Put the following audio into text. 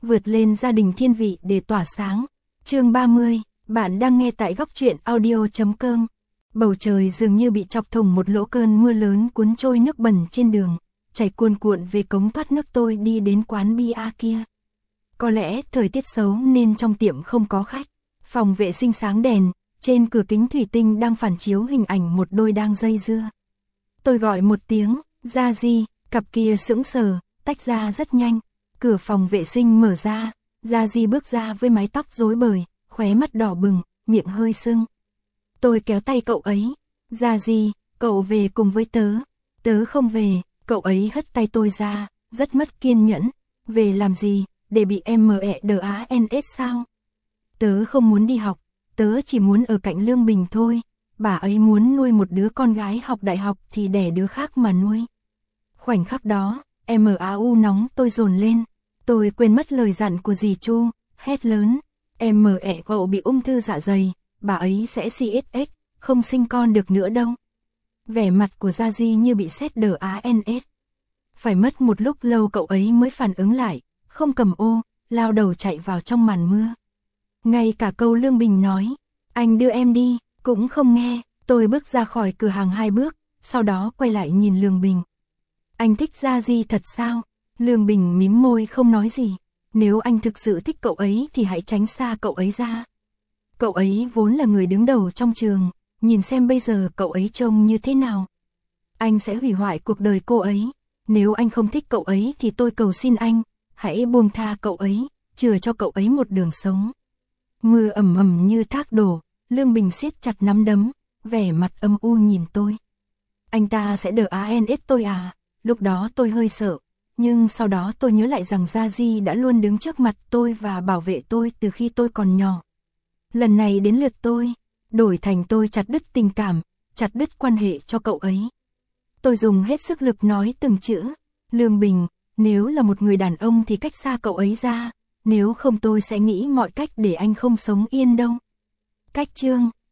vượt lên gia đình thiên vị để tỏa sáng. Chương 30, bạn đang nghe tại góc truyện audio.com. Bầu trời dường như bị chọc thủng một lỗ, cơn mưa lớn cuốn trôi nước bẩn trên đường, chảy cuồn cuộn về cống thoát nước. Tôi đi đến quán bia kia. Có lẽ thời tiết xấu nên trong tiệm không có khách. Phòng vệ sinh sáng đèn, trên cửa kính thủy tinh đang phản chiếu hình ảnh một đôi đang dây dưa. Tôi gọi một tiếng, Gia Di, cặp kia sững sờ, tách ra rất nhanh. Cửa phòng vệ sinh mở ra, Gia Di bước ra với mái tóc rối bời, khóe mắt đỏ bừng, miệng hơi sưng. Tôi kéo tay cậu ấy, Gia Di, cậu về cùng với tớ. Tớ không về, cậu ấy hất tay tôi ra, rất mất kiên nhẫn. Về làm gì, để bị MEDANS sao? Tớ không muốn đi học, tớ chỉ muốn ở cạnh Lương Bình thôi. Bà ấy muốn nuôi một đứa con gái học đại học thì đẻ đứa khác mà nuôi. Khoảnh khắc đó, MAU nóng tôi dồn lên. Tôi quên mất lời dặn của dì Chu, hét lớn. Cậu bị ung thư dạ dày, bà ấy sẽ CSX, không sinh con được nữa đâu. Vẻ mặt của Gia Di như bị sét DANS. Phải mất một lúc lâu cậu ấy mới phản ứng lại, không cầm ô, lao đầu chạy vào trong màn mưa. Ngay cả câu Lương Bình nói, anh đưa em đi, cũng không nghe. Tôi bước ra khỏi cửa hàng 2 bước, sau đó quay lại nhìn Lương Bình. Anh thích Gia Di thật sao? Lương Bình mím môi không nói gì. Nếu anh thực sự thích cậu ấy thì hãy tránh xa cậu ấy ra. Cậu ấy vốn là người đứng đầu trong trường, nhìn xem bây giờ cậu ấy trông như thế nào. Anh sẽ hủy hoại cuộc đời cô ấy. Nếu anh không thích cậu ấy thì tôi cầu xin anh, hãy buông tha cậu ấy, chừa cho cậu ấy một đường sống. Mưa ầm ầm như thác đổ, Lương Bình siết chặt nắm đấm, vẻ mặt âm u nhìn tôi. Anh ta sẽ DANS tôi à? Lúc đó tôi hơi sợ, nhưng sau đó tôi nhớ lại rằng Gia Di đã luôn đứng trước mặt tôi và bảo vệ tôi từ khi tôi còn nhỏ. Lần này đến lượt tôi, đổi thành tôi chặt đứt tình cảm, chặt đứt quan hệ cho cậu ấy. Tôi dùng hết sức lực nói từng chữ, Lương Bình, nếu là một người đàn ông thì cách xa cậu ấy ra, nếu không tôi sẽ nghĩ mọi cách để anh không sống yên đâu. Cách chương,